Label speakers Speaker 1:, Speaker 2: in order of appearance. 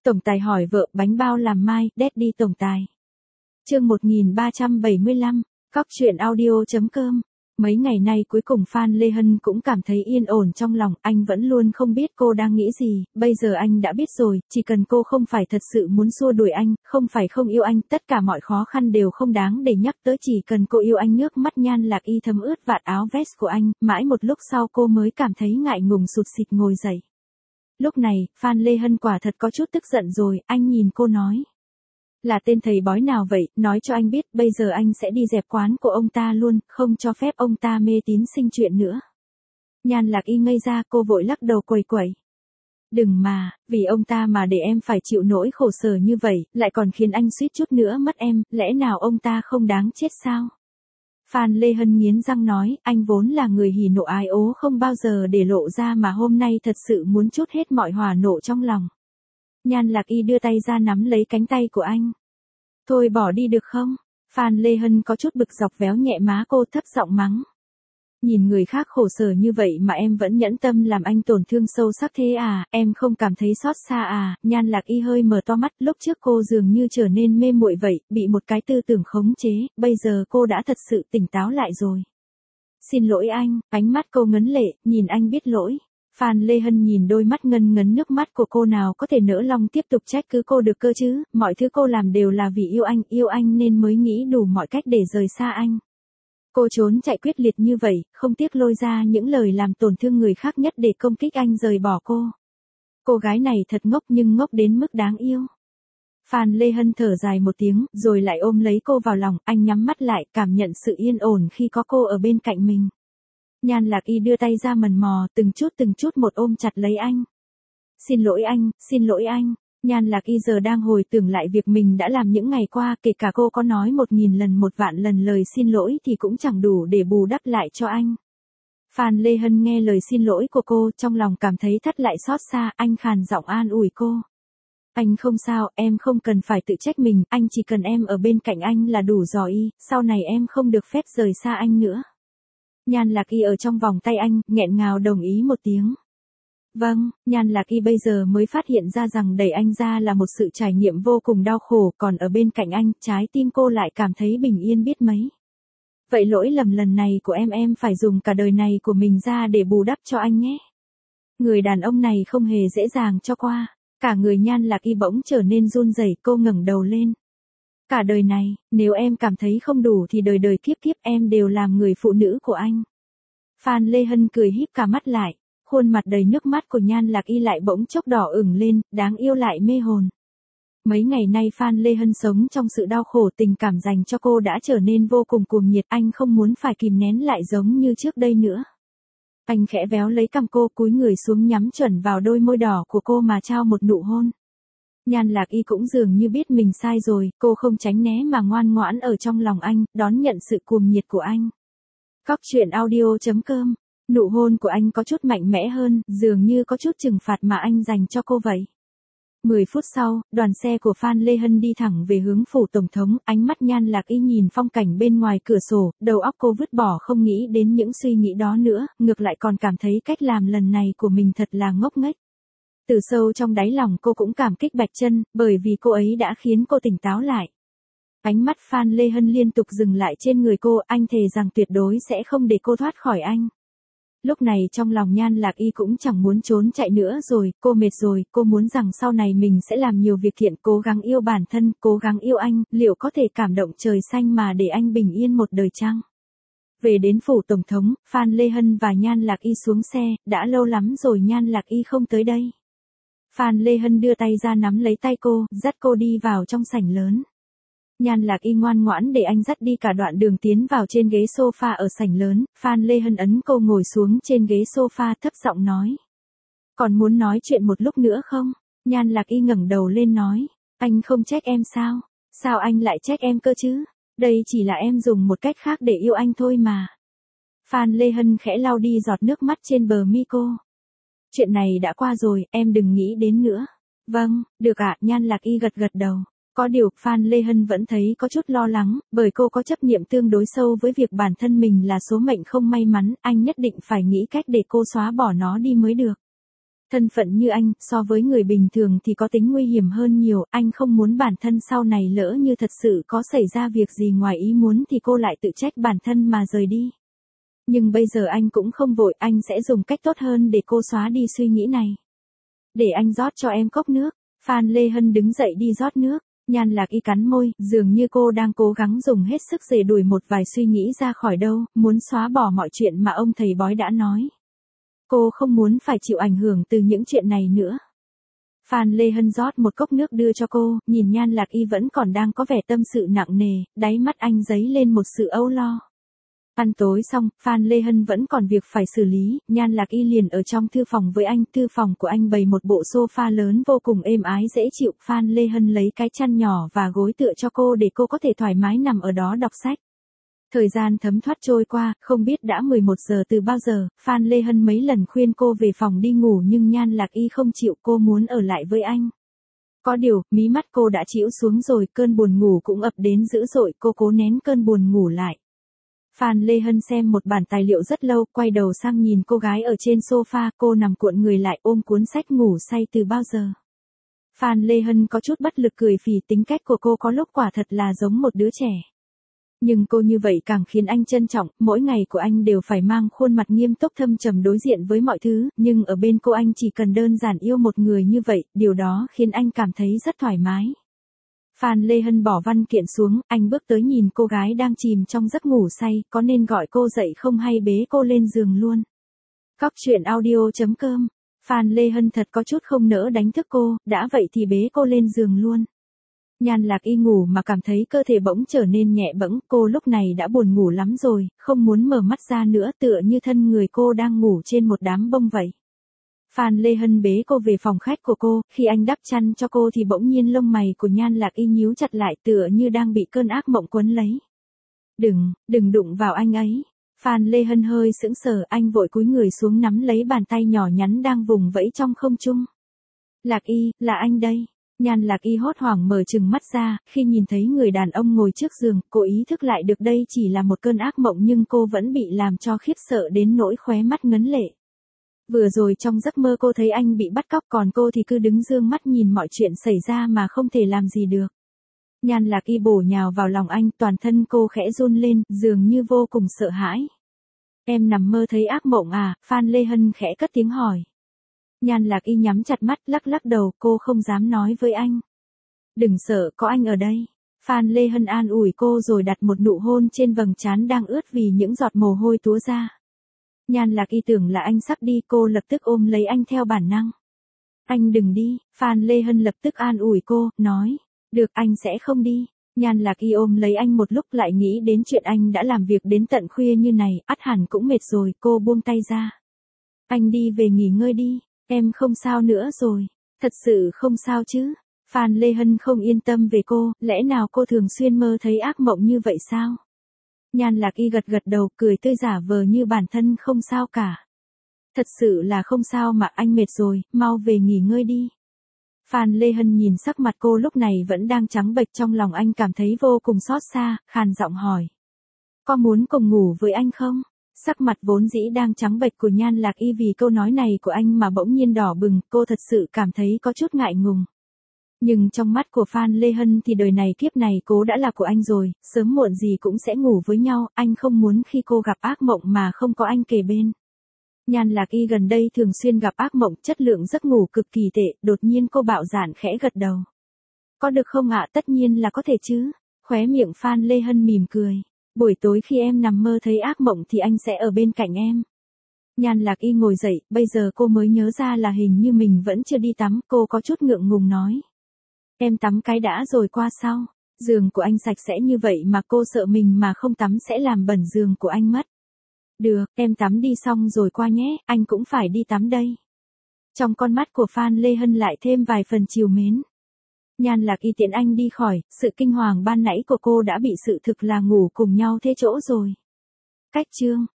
Speaker 1: Tổng tài hỏi vợ bánh bao làm mai, Daddy tổng tài. Chương 1375, Cóc truyện audio.com. Mấy ngày nay cuối cùng Phan Lê Hân cũng cảm thấy yên ổn trong lòng, anh vẫn luôn không biết cô đang nghĩ gì, bây giờ anh đã biết rồi, chỉ cần cô không phải thật sự muốn xua đuổi anh, không phải không yêu anh, tất cả mọi khó khăn đều không đáng để nhắc tới, chỉ cần cô yêu anh. Nước mắt Nhan Lạc Y thấm ướt vạt áo vest của anh, mãi một lúc sau cô mới cảm thấy ngại ngùng sụt sịt ngồi dậy. Lúc này, Phan Lê Hân quả thật có chút tức giận rồi, anh nhìn cô nói. Là tên thầy bói nào vậy, nói cho anh biết, bây giờ anh sẽ đi dẹp quán của ông ta luôn, không cho phép ông ta mê tín sinh chuyện nữa. Nhan Lạc Y ngây ra, cô vội lắc đầu quẩy quẩy. Đừng mà, vì ông ta mà để em phải chịu nỗi khổ sở như vậy, lại còn khiến anh suýt chút nữa mất em, lẽ nào ông ta không đáng chết sao? Phan Lê Hân nghiến răng nói, anh vốn là người hỉ nộ ái ố không bao giờ để lộ ra mà hôm nay thật sự muốn trút hết mọi hỏa nộ trong lòng. Nhan Lạc Y đưa tay ra nắm lấy cánh tay của anh. Thôi bỏ đi được không? Phan Lê Hân có chút bực dọc véo nhẹ má cô, thấp giọng mắng. Nhìn người khác khổ sở như vậy mà em vẫn nhẫn tâm làm anh tổn thương sâu sắc thế à, em không cảm thấy xót xa à? Nhan Lạc Y hơi mở to mắt, lúc trước cô dường như trở nên mê muội vậy, bị một cái tư tưởng khống chế, bây giờ cô đã thật sự tỉnh táo lại rồi. Xin lỗi anh, ánh mắt cô ngấn lệ, nhìn anh biết lỗi. Phan Lê Hân nhìn đôi mắt ngân ngấn nước mắt của cô, nào có thể nỡ lòng tiếp tục trách cứ cô được cơ chứ, mọi thứ cô làm đều là vì yêu anh nên mới nghĩ đủ mọi cách để rời xa anh. Cô trốn chạy quyết liệt như vậy, không tiếc lôi ra những lời làm tổn thương người khác nhất để công kích anh rời bỏ cô. Cô gái này thật ngốc, nhưng ngốc đến mức đáng yêu. Phan Lê Hân thở dài một tiếng, rồi lại ôm lấy cô vào lòng, anh nhắm mắt lại, cảm nhận sự yên ổn khi có cô ở bên cạnh mình. Nhan Lạc Y đưa tay ra mần mò, từng chút một ôm chặt lấy anh. Xin lỗi anh. Nhan Lạc Y giờ đang hồi tưởng lại việc mình đã làm những ngày qua, kể cả cô có nói 1000 lần 1 vạn lần lời xin lỗi thì cũng chẳng đủ để bù đắp lại cho anh. Phan Lê Hân nghe lời xin lỗi của cô, trong lòng cảm thấy thắt lại xót xa, anh khàn giọng an ủi cô. Anh không sao, em không cần phải tự trách mình, anh chỉ cần em ở bên cạnh anh là đủ rồi, sau này em không được phép rời xa anh nữa. Nhan Lạc Y ở trong vòng tay anh, nghẹn ngào đồng ý một tiếng. Vâng, Nhan Lạc Y bây giờ mới phát hiện ra rằng đẩy anh ra là một sự trải nghiệm vô cùng đau khổ, còn ở bên cạnh anh, trái tim cô lại cảm thấy bình yên biết mấy. Vậy lỗi lầm lần này của em phải dùng cả đời này của mình ra để bù đắp cho anh nhé. Người đàn ông này không hề dễ dàng cho qua. Cả người Nhan Lạc Y bỗng trở nên run rẩy, cô ngẩng đầu lên. Cả đời này, nếu em cảm thấy không đủ thì đời đời kiếp kiếp em đều làm người phụ nữ của anh. Phan Lê Hân cười híp cả mắt lại, khuôn mặt đầy nước mắt của Nhan Lạc Y lại bỗng chốc đỏ ửng lên, đáng yêu lại mê hồn. Mấy ngày nay Phan Lê Hân sống trong sự đau khổ, tình cảm dành cho cô đã trở nên vô cùng cuồng nhiệt, anh không muốn phải kìm nén lại giống như trước đây nữa. Anh khẽ véo lấy cằm cô, cúi người xuống nhắm chuẩn vào đôi môi đỏ của cô mà trao một nụ hôn. Nhan Lạc Y cũng dường như biết mình sai rồi, cô không tránh né mà ngoan ngoãn ở trong lòng anh, đón nhận sự cuồng nhiệt của anh. Cóc truyện audio.com. Nụ hôn của anh có chút mạnh mẽ hơn, dường như có chút trừng phạt mà anh dành cho cô vậy. 10 phút sau, đoàn xe của Phan Lê Hân đi thẳng về hướng phủ tổng thống, ánh mắt Nhan Lạc Y nhìn phong cảnh bên ngoài cửa sổ, đầu óc cô vứt bỏ không nghĩ đến những suy nghĩ đó nữa, ngược lại còn cảm thấy cách làm lần này của mình thật là ngốc nghếch. Từ sâu trong đáy lòng cô cũng cảm kích Bạch Chân, bởi vì cô ấy đã khiến cô tỉnh táo lại. Ánh mắt Phan Lê Hân liên tục dừng lại trên người cô, anh thề rằng tuyệt đối sẽ không để cô thoát khỏi anh. Lúc này trong lòng Nhan Lạc Y cũng chẳng muốn trốn chạy nữa rồi, cô mệt rồi, cô muốn rằng sau này mình sẽ làm nhiều việc thiện, cố gắng yêu bản thân, cố gắng yêu anh, liệu có thể cảm động trời xanh mà để anh bình yên một đời chăng? Về đến phủ tổng thống, Phan Lê Hân và Nhan Lạc Y xuống xe, đã lâu lắm rồi Nhan Lạc Y không tới đây. Phan Lê Hân đưa tay ra nắm lấy tay cô, dắt cô đi vào trong sảnh lớn. Nhan Lạc Y ngoan ngoãn để anh dắt đi cả đoạn đường tiến vào trên ghế sofa ở sảnh lớn, Phan Lê Hân ấn cô ngồi xuống trên ghế sofa thấp giọng nói. Còn muốn nói chuyện một lúc nữa không? Nhan Lạc Y ngẩng đầu lên nói. Anh không trách em sao? Sao anh lại trách em cơ chứ? Đây chỉ là em dùng một cách khác để yêu anh thôi mà. Phan Lê Hân khẽ lau đi giọt nước mắt trên bờ mi cô. Chuyện này đã qua rồi, em đừng nghĩ đến nữa. Vâng, được ạ, Nhan Lạc Y gật đầu. Có điều, Phan Lê Hân vẫn thấy có chút lo lắng, bởi cô có chấp niệm tương đối sâu với việc bản thân mình là số mệnh không may mắn, anh nhất định phải nghĩ cách để cô xóa bỏ nó đi mới được. Thân phận như anh, so với người bình thường thì có tính nguy hiểm hơn nhiều, anh không muốn bản thân sau này lỡ như thật sự có xảy ra việc gì ngoài ý muốn thì cô lại tự trách bản thân mà rời đi. Nhưng bây giờ anh cũng không vội, anh sẽ dùng cách tốt hơn để cô xóa đi suy nghĩ này. Để anh rót cho em cốc nước. Phan Lê Hân đứng dậy đi rót nước. Nhan Lạc Y cắn môi, dường như cô đang cố gắng dùng hết sức dè đuổi một vài suy nghĩ ra khỏi đâu, muốn xóa bỏ mọi chuyện mà ông thầy bói đã nói. Cô không muốn phải chịu ảnh hưởng từ những chuyện này nữa. Phan Lê Hân rót một cốc nước đưa cho cô, nhìn Nhan Lạc Y vẫn còn đang có vẻ tâm sự nặng nề, đáy mắt anh dấy lên một sự âu lo. Ăn tối xong, Phan Lê Hân vẫn còn việc phải xử lý, Nhan Lạc Y liền ở trong thư phòng với anh, thư phòng của anh bày một bộ sofa lớn vô cùng êm ái dễ chịu, Phan Lê Hân lấy cái chăn nhỏ và gối tựa cho cô để cô có thể thoải mái nằm ở đó đọc sách. Thời gian thấm thoát trôi qua, không biết đã 11 giờ từ bao giờ, Phan Lê Hân mấy lần khuyên cô về phòng đi ngủ nhưng Nhan Lạc Y không chịu, cô muốn ở lại với anh. Có điều, mí mắt cô đã chĩu xuống rồi, cơn buồn ngủ cũng ập đến dữ dội, cô cố nén cơn buồn ngủ lại. Phan Lê Hân xem một bản tài liệu rất lâu, quay đầu sang nhìn cô gái ở trên sofa, cô nằm cuộn người lại ôm cuốn sách ngủ say từ bao giờ. Phan Lê Hân có chút bất lực cười phì, tính cách của cô có lúc quả thật là giống một đứa trẻ. Nhưng cô như vậy càng khiến anh trân trọng, mỗi ngày của anh đều phải mang khuôn mặt nghiêm túc thâm trầm đối diện với mọi thứ, nhưng ở bên cô anh chỉ cần đơn giản yêu một người như vậy, điều đó khiến anh cảm thấy rất thoải mái. Phan Lê Hân bỏ văn kiện xuống, anh bước tới nhìn cô gái đang chìm trong giấc ngủ say, có nên gọi cô dậy không hay bế cô lên giường luôn. Cóc truyện audio.com. Phan Lê Hân thật có chút không nỡ đánh thức cô, đã vậy thì bế cô lên giường luôn. Nhan Lạc Y ngủ mà cảm thấy cơ thể bỗng trở nên nhẹ bẫng, cô lúc này đã buồn ngủ lắm rồi, không muốn mở mắt ra nữa, tựa như thân người cô đang ngủ trên một đám bông vậy. Phan Lê Hân bế cô về phòng khách của cô, khi anh đắp chăn cho cô thì bỗng nhiên lông mày của Nhan Lạc Y nhíu chặt lại tựa như đang bị cơn ác mộng quấn lấy. Đừng đụng vào anh ấy. Phan Lê Hân hơi sững sờ, anh vội cúi người xuống nắm lấy bàn tay nhỏ nhắn đang vùng vẫy trong không trung. Lạc Y, là anh đây. Nhan Lạc Y hốt hoảng mở trừng mắt ra, khi nhìn thấy người đàn ông ngồi trước giường, cô ý thức lại được đây chỉ là một cơn ác mộng nhưng cô vẫn bị làm cho khiếp sợ đến nỗi khóe mắt ngấn lệ. Vừa rồi trong giấc mơ cô thấy anh bị bắt cóc còn cô thì cứ đứng dương mắt nhìn mọi chuyện xảy ra mà không thể làm gì được. Nhan Lạc Y bổ nhào vào lòng anh, toàn thân cô khẽ run lên, dường như vô cùng sợ hãi. Em nằm mơ thấy ác mộng à? Phan Lê Hân khẽ cất tiếng hỏi. Nhan Lạc Y nhắm chặt mắt, lắc đầu, cô không dám nói với anh. Đừng sợ, có anh ở đây. Phan Lê Hân an ủi cô rồi đặt một nụ hôn trên vầng trán đang ướt vì những giọt mồ hôi túa ra. Nhan Lạc Y tưởng là anh sắp đi, cô lập tức ôm lấy anh theo bản năng. Anh đừng đi, Phan Lê Hân lập tức an ủi cô, nói. Được, anh sẽ không đi. Nhan Lạc Y ôm lấy anh một lúc lại nghĩ đến chuyện anh đã làm việc đến tận khuya như này, ắt hẳn cũng mệt rồi, cô buông tay ra. Anh đi về nghỉ ngơi đi, em không sao nữa rồi. Thật sự không sao chứ? Phan Lê Hân không yên tâm về cô, lẽ nào cô thường xuyên mơ thấy ác mộng như vậy sao? Nhan Lạc Y gật đầu, cười tươi giả vờ như bản thân không sao cả. Thật sự là không sao mà, anh mệt rồi, mau về nghỉ ngơi đi. Phan Lê Hân nhìn sắc mặt cô lúc này vẫn đang trắng bệch, trong lòng anh cảm thấy vô cùng xót xa, khàn giọng hỏi. Có muốn cùng ngủ với anh không? Sắc mặt vốn dĩ đang trắng bệch của Nhan Lạc Y vì câu nói này của anh mà bỗng nhiên đỏ bừng, cô thật sự cảm thấy có chút ngại ngùng. Nhưng trong mắt của Phan Lê Hân thì đời này kiếp này cô đã là của anh rồi, sớm muộn gì cũng sẽ ngủ với nhau, anh không muốn khi cô gặp ác mộng mà không có anh kề bên. Nhan Lạc Y gần đây thường xuyên gặp ác mộng, chất lượng giấc ngủ cực kỳ tệ, đột nhiên cô bạo dạn khẽ gật đầu. Có được không ạ? Tất nhiên là có thể chứ. Khóe miệng Phan Lê Hân mỉm cười. Buổi tối khi em nằm mơ thấy ác mộng thì anh sẽ ở bên cạnh em. Nhan Lạc Y ngồi dậy, bây giờ cô mới nhớ ra là hình như mình vẫn chưa đi tắm, cô có chút ngượng ngùng nói. Em tắm cái đã rồi qua sau. Giường của anh sạch sẽ như vậy mà cô sợ mình mà không tắm sẽ làm bẩn giường của anh mất. Được, em tắm đi xong rồi qua nhé, anh cũng phải đi tắm đây. Trong con mắt của Phan Lê Hân lại thêm vài phần trìu mến. Nhan Lạc Y tiễn anh đi khỏi, sự kinh hoàng ban nãy của cô đã bị sự thực là ngủ cùng nhau thế chỗ rồi. Cách chương